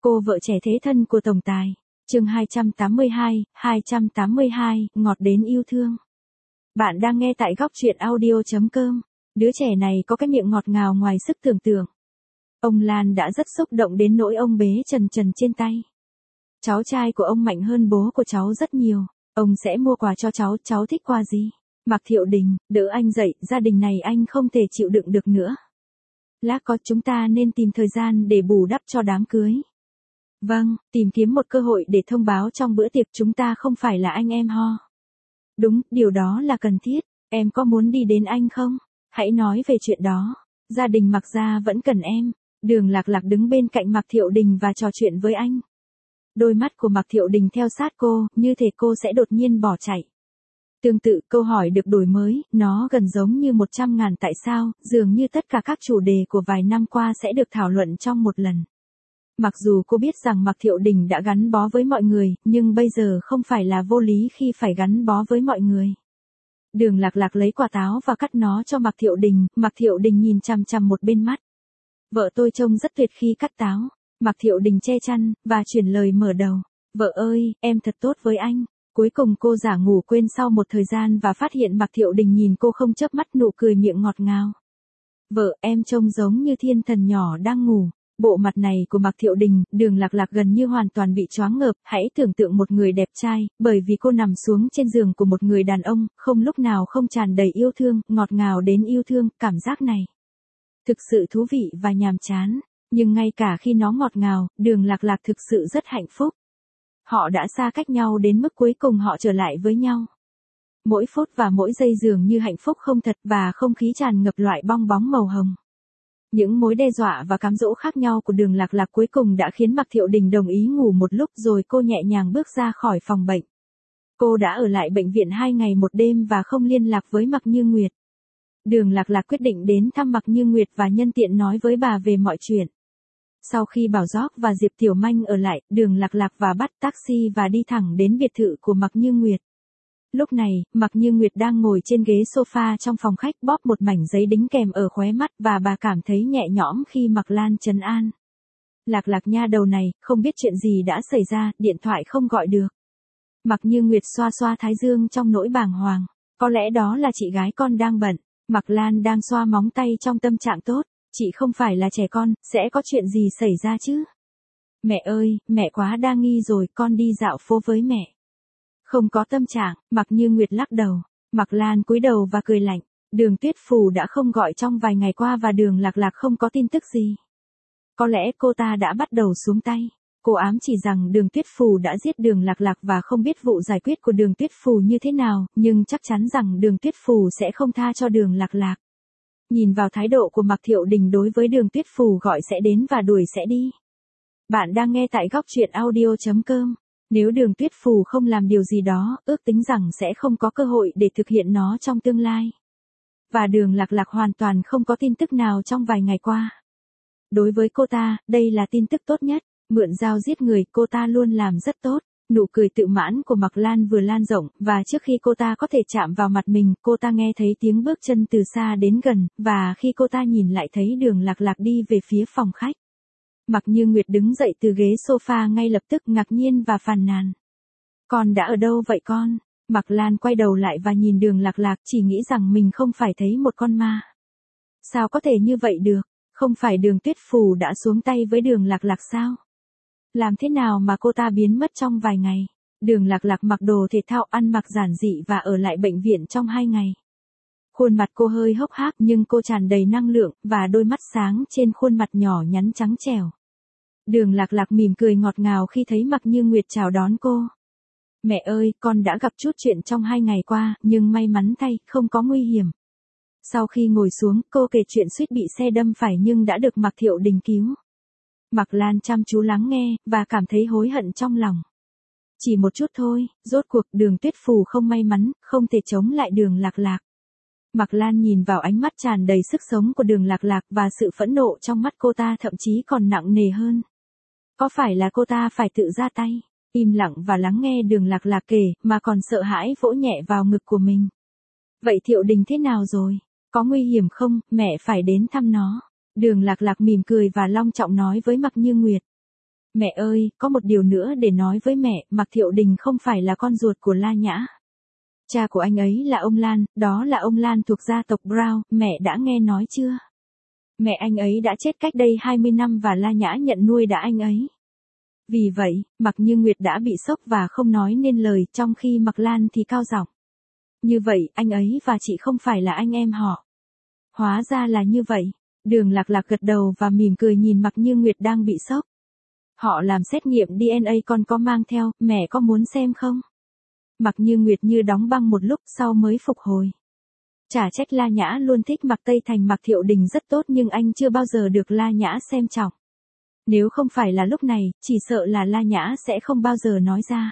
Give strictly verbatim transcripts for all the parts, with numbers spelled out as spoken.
Cô vợ trẻ thế thân của tổng tài. Chương hai trăm tám mươi hai, hai trăm tám mươi hai, ngọt đến yêu thương. Bạn đang nghe tại góc truyện audio chấm com. Đứa trẻ này có cái miệng ngọt ngào ngoài sức tưởng tượng. Ông Lan đã rất xúc động đến nỗi ông bế Trần Trần trên tay. Cháu trai của ông mạnh hơn bố của cháu rất nhiều. Ông sẽ mua quà cho cháu, cháu thích quà gì? Mạc Thiệu Đình, đỡ anh dậy, gia đình này anh không thể chịu đựng được nữa. Lát có chúng ta nên tìm thời gian để bù đắp cho đám cưới. Vâng, tìm kiếm một cơ hội để thông báo trong bữa tiệc chúng ta không phải là anh em ho. Đúng, điều đó là cần thiết. Em có muốn đi đến anh không? Hãy nói về chuyện đó. Gia đình Mạc gia vẫn cần em. Đường Lạc Lạc đứng bên cạnh Mạc Thiệu Đình và trò chuyện với anh. Đôi mắt của Mạc Thiệu Đình theo sát cô, như thể cô sẽ đột nhiên bỏ chạy. Tương tự, câu hỏi được đổi mới, nó gần giống như một trăm ngàn tại sao, dường như tất cả các chủ đề của vài năm qua sẽ được thảo luận trong một lần. Mặc dù cô biết rằng Mạc Thiệu Đình đã gắn bó với mọi người, nhưng bây giờ không phải là vô lý khi phải gắn bó với mọi người. Đường Lạc Lạc lấy quả táo và cắt nó cho Mạc Thiệu Đình, Mạc Thiệu Đình nhìn chằm chằm một bên mắt. Vợ tôi trông rất tuyệt khi cắt táo. Mạc Thiệu Đình che chăn, và chuyển lời mở đầu. Vợ ơi, em thật tốt với anh. Cuối cùng cô giả ngủ quên sau một thời gian và phát hiện Mạc Thiệu Đình nhìn cô không chớp mắt, nụ cười miệng ngọt ngào. Vợ, em trông giống như thiên thần nhỏ đang ngủ. Bộ mặt này của Mạc Thiệu Đình, Đường Lạc Lạc gần như hoàn toàn bị choáng ngợp. Hãy tưởng tượng một người đẹp trai, bởi vì cô nằm xuống trên giường của một người đàn ông, không lúc nào không tràn đầy yêu thương, ngọt ngào đến yêu thương, cảm giác này. Thực sự thú vị và nhàm chán. Nhưng ngay cả khi nó ngọt ngào, Đường Lạc Lạc thực sự rất hạnh phúc. Họ đã xa cách nhau đến mức cuối cùng họ trở lại với nhau. Mỗi phút và mỗi giây dường như hạnh phúc không thật và không khí tràn ngập loại bong bóng màu hồng. Những mối đe dọa và cám dỗ khác nhau của Đường Lạc Lạc cuối cùng đã khiến Mạc Thiệu Đình đồng ý ngủ một lúc rồi cô nhẹ nhàng bước ra khỏi phòng bệnh. Cô đã ở lại bệnh viện hai ngày một đêm và không liên lạc với Mạc Như Nguyệt. Đường Lạc Lạc quyết định đến thăm Mạc Như Nguyệt và nhân tiện nói với bà về mọi chuyện. Sau khi Bảo Gióc và Diệp Tiểu Manh ở lại, Đường Lạc Lạc và bắt taxi và đi thẳng đến biệt thự của Mạc Như Nguyệt. Lúc này, Mạc Như Nguyệt đang ngồi trên ghế sofa trong phòng khách bóp một mảnh giấy đính kèm ở khóe mắt và bà cảm thấy nhẹ nhõm khi Mạc Lan trấn an. Lạc Lạc nha đầu này, không biết chuyện gì đã xảy ra, điện thoại không gọi được. Mạc Như Nguyệt xoa xoa thái dương trong nỗi bàng hoàng. Có lẽ đó là chị gái con đang bận. Mạc Lan đang xoa móng tay trong tâm trạng tốt. Chị không phải là trẻ con, sẽ có chuyện gì xảy ra chứ? Mẹ ơi, mẹ quá đa nghi rồi, con đi dạo phố với mẹ. Không có tâm trạng, Mạc Như Nguyệt lắc đầu. Mạc Lan cúi đầu và cười lạnh. Đường Tuyết Phù đã không gọi trong vài ngày qua và Đường Lạc Lạc không có tin tức gì. Có lẽ cô ta đã bắt đầu xuống tay. Cô ám chỉ rằng Đường Tuyết Phù đã giết Đường Lạc Lạc và không biết vụ giải quyết của Đường Tuyết Phù như thế nào, nhưng chắc chắn rằng Đường Tuyết Phù sẽ không tha cho Đường Lạc Lạc. Nhìn vào thái độ của Mạc Thiệu Đình đối với Đường Tuyết Phù, gọi sẽ đến và đuổi sẽ đi. Bạn đang nghe tại góc truyện audio chấm com. Nếu Đường Tuyết Phù không làm điều gì đó, ước tính rằng sẽ không có cơ hội để thực hiện nó trong tương lai. Và Đường Lạc Lạc hoàn toàn không có tin tức nào trong vài ngày qua. Đối với cô ta, đây là tin tức tốt nhất. Mượn dao giết người, cô ta luôn làm rất tốt. Nụ cười tự mãn của Mạc Lan vừa lan rộng, và trước khi cô ta có thể chạm vào mặt mình, cô ta nghe thấy tiếng bước chân từ xa đến gần, và khi cô ta nhìn lại thấy Đường Lạc Lạc đi về phía phòng khách. Mạc Như Nguyệt đứng dậy từ ghế sofa ngay lập tức, ngạc nhiên và phàn nàn. Con đã ở đâu vậy con? Mạc Lan quay đầu lại và nhìn Đường Lạc Lạc, chỉ nghĩ rằng mình không phải thấy một con ma. Sao có thể như vậy được? Không phải Đường Tuyết Phù đã xuống tay với Đường Lạc Lạc sao? Làm thế nào mà cô ta biến mất trong vài ngày? Đường Lạc Lạc mặc đồ thể thao, ăn mặc giản dị và ở lại bệnh viện trong hai ngày. Khuôn mặt cô hơi hốc hác nhưng cô tràn đầy năng lượng, và đôi mắt sáng trên khuôn mặt nhỏ nhắn trắng trẻo. Đường Lạc Lạc mỉm cười ngọt ngào khi thấy Mạc Như Nguyệt chào đón cô. Mẹ ơi, con đã gặp chút chuyện trong hai ngày qua, nhưng may mắn thay, không có nguy hiểm. Sau khi ngồi xuống, cô kể chuyện suýt bị xe đâm phải nhưng đã được Mạc Thiệu Đình cứu. Mạc Lan chăm chú lắng nghe, và cảm thấy hối hận trong lòng. Chỉ một chút thôi, rốt cuộc Đường Tuyết Phù không may mắn, không thể chống lại Đường Lạc Lạc. Mạc Lan nhìn vào ánh mắt tràn đầy sức sống của Đường Lạc Lạc và sự phẫn nộ trong mắt cô ta thậm chí còn nặng nề hơn. Có phải là cô ta phải tự ra tay? Im lặng và lắng nghe Đường Lạc Lạc kể, mà còn sợ hãi vỗ nhẹ vào ngực của mình. Vậy Thiệu Đình thế nào rồi? Có nguy hiểm không? Mẹ phải đến thăm nó. Đường Lạc Lạc mỉm cười và long trọng nói với Mạc Như Nguyệt. Mẹ ơi, có một điều nữa để nói với mẹ, Mạc Thiệu Đình không phải là con ruột của La Nhã. Cha của anh ấy là ông Lan, đó là ông Lan thuộc gia tộc Brown, mẹ đã nghe nói chưa? Mẹ anh ấy đã chết cách đây hai mươi năm và La Nhã nhận nuôi đã anh ấy. Vì vậy, Mạc Như Nguyệt đã bị sốc và không nói nên lời, trong khi Mạc Lan thì cao giọng. Như vậy, anh ấy và chị không phải là anh em họ. Hóa ra là như vậy. Đường Lạc Lạc gật đầu và mỉm cười nhìn Mạc Như Nguyệt đang bị sốc. Họ làm xét nghiệm đê en a con có mang theo, mẹ có muốn xem không? Mạc Như Nguyệt như đóng băng một lúc sau mới phục hồi. Chả trách La Nhã luôn thích Mạc Tây Thành. Mạc Thiệu Đình rất tốt nhưng anh chưa bao giờ được La Nhã xem trọng. Nếu không phải là lúc này, chỉ sợ là La Nhã sẽ không bao giờ nói ra.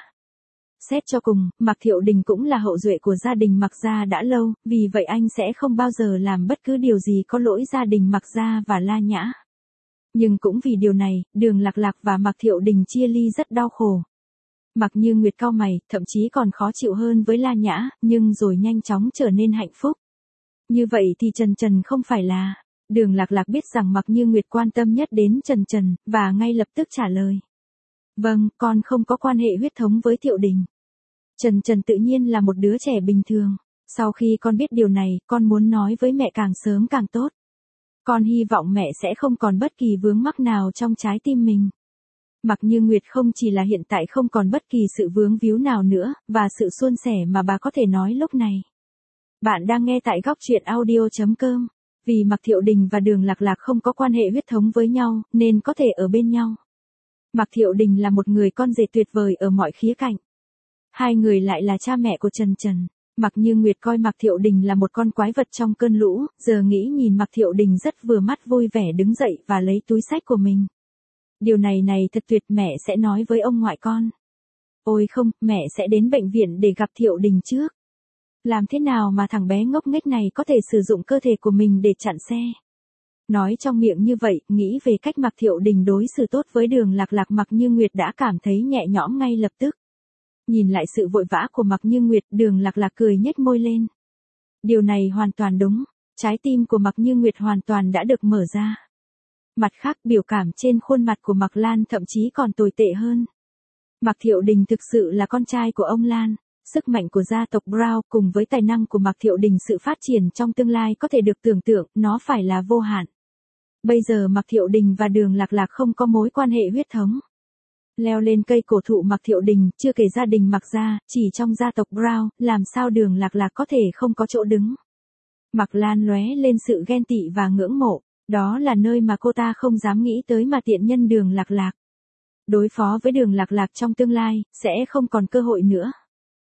Xét cho cùng, Mạc Thiệu Đình cũng là hậu duệ của gia đình Mạc gia đã lâu, vì vậy anh sẽ không bao giờ làm bất cứ điều gì có lỗi gia đình Mạc gia và La Nhã. Nhưng cũng vì điều này, Đường Lạc Lạc và Mạc Thiệu Đình chia ly rất đau khổ. Mạc Như Nguyệt cau mày, thậm chí còn khó chịu hơn với La Nhã, nhưng rồi nhanh chóng trở nên hạnh phúc. Như vậy thì Trần Trần không phải là... Đường Lạc Lạc biết rằng Mạc Như Nguyệt quan tâm nhất đến Trần Trần, và ngay lập tức trả lời. Vâng, con không có quan hệ huyết thống với Thiệu Đình. Trần Trần tự nhiên là một đứa trẻ bình thường. Sau khi con biết điều này, con muốn nói với mẹ càng sớm càng tốt. Con hy vọng mẹ sẽ không còn bất kỳ vướng mắc nào trong trái tim mình. Mạc Như Nguyệt không chỉ là hiện tại không còn bất kỳ sự vướng víu nào nữa, và sự suôn sẻ mà bà có thể nói lúc này. Bạn đang nghe tại góc truyện audio chấm com. Vì Mạc Thiệu Đình và Đường Lạc Lạc không có quan hệ huyết thống với nhau, nên có thể ở bên nhau. Mạc Thiệu Đình là một người con rể tuyệt vời ở mọi khía cạnh. Hai người lại là cha mẹ của Trần Trần. Mạc Như Nguyệt coi Mạc Thiệu Đình là một con quái vật trong cơn lũ, giờ nghĩ nhìn Mạc Thiệu Đình rất vừa mắt vui vẻ đứng dậy và lấy túi xách của mình. Điều này này thật tuyệt, mẹ sẽ nói với ông ngoại con. Ôi không, mẹ sẽ đến bệnh viện để gặp Thiệu Đình trước. Làm thế nào mà thằng bé ngốc nghếch này có thể sử dụng cơ thể của mình để chặn xe? Nói trong miệng như vậy, nghĩ về cách Mạc Thiệu Đình đối xử tốt với Đường Lạc Lạc, Mạc Như Nguyệt đã cảm thấy nhẹ nhõm ngay lập tức. Nhìn lại sự vội vã của Mạc Như Nguyệt, Đường Lạc Lạc cười nhếch môi lên. Điều này hoàn toàn đúng, trái tim của Mạc Như Nguyệt hoàn toàn đã được mở ra. Mặt khác, biểu cảm trên khuôn mặt của Mạc Lan thậm chí còn tồi tệ hơn. Mạc Thiệu Đình thực sự là con trai của ông Lan. Sức mạnh của gia tộc Brown cùng với tài năng của Mạc Thiệu Đình, sự phát triển trong tương lai có thể được tưởng tượng, nó phải là vô hạn. Bây giờ Mạc Thiệu Đình và Đường Lạc Lạc không có mối quan hệ huyết thống. Leo lên cây cổ thụ Mạc Thiệu Đình, chưa kể gia đình Mạc gia, chỉ trong gia tộc Brown, làm sao Đường Lạc Lạc có thể không có chỗ đứng. Mạc Lan lóe lên sự ghen tị và ngưỡng mộ, đó là nơi mà cô ta không dám nghĩ tới mà tiện nhân Đường Lạc Lạc. Đối phó với Đường Lạc Lạc trong tương lai, sẽ không còn cơ hội nữa.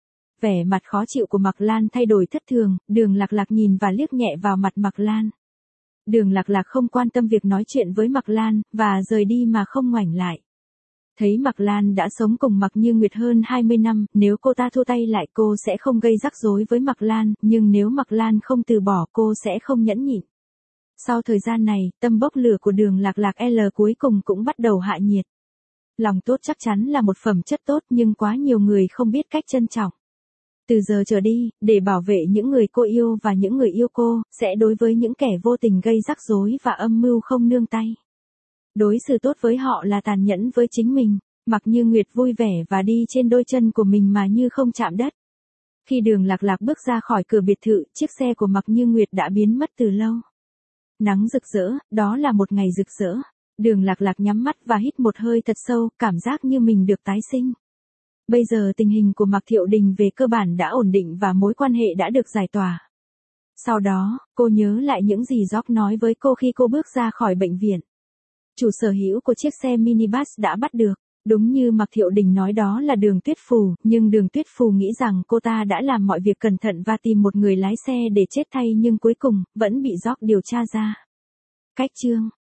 Vẻ mặt khó chịu của Mạc Lan thay đổi thất thường, Đường Lạc Lạc nhìn và liếc nhẹ vào mặt Mạc Lan. Đường Lạc Lạc không quan tâm việc nói chuyện với Mạc Lan, và rời đi mà không ngoảnh lại. Thấy Mạc Lan đã sống cùng Mạc Như Nguyệt hơn hai mươi năm, nếu cô ta thua tay lại cô sẽ không gây rắc rối với Mạc Lan, nhưng nếu Mạc Lan không từ bỏ cô sẽ không nhẫn nhịn. Sau thời gian này, tâm bốc lửa của Đường Lạc Lạc L cuối cùng cũng bắt đầu hạ nhiệt. Lòng tốt chắc chắn là một phẩm chất tốt nhưng quá nhiều người không biết cách trân trọng. Từ giờ trở đi, để bảo vệ những người cô yêu và những người yêu cô, sẽ đối với những kẻ vô tình gây rắc rối và âm mưu không nương tay. Đối xử tốt với họ là tàn nhẫn với chính mình. Mạc Như Nguyệt vui vẻ và đi trên đôi chân của mình mà như không chạm đất. Khi Đường Lạc Lạc bước ra khỏi cửa biệt thự, chiếc xe của Mạc Như Nguyệt đã biến mất từ lâu. Nắng rực rỡ, đó là một ngày rực rỡ. Đường Lạc Lạc nhắm mắt và hít một hơi thật sâu, cảm giác như mình được tái sinh. Bây giờ tình hình của Mạc Thiệu Đình về cơ bản đã ổn định và mối quan hệ đã được giải tỏa. Sau đó, cô nhớ lại những gì George nói với cô khi cô bước ra khỏi bệnh viện. Chủ sở hữu của chiếc xe minibus đã bắt được. Đúng như Mạc Thiệu Đình nói, đó là Đường Tuyết Phù, nhưng Đường Tuyết Phù nghĩ rằng cô ta đã làm mọi việc cẩn thận và tìm một người lái xe để chết thay, nhưng cuối cùng, vẫn bị George điều tra ra. Cách chương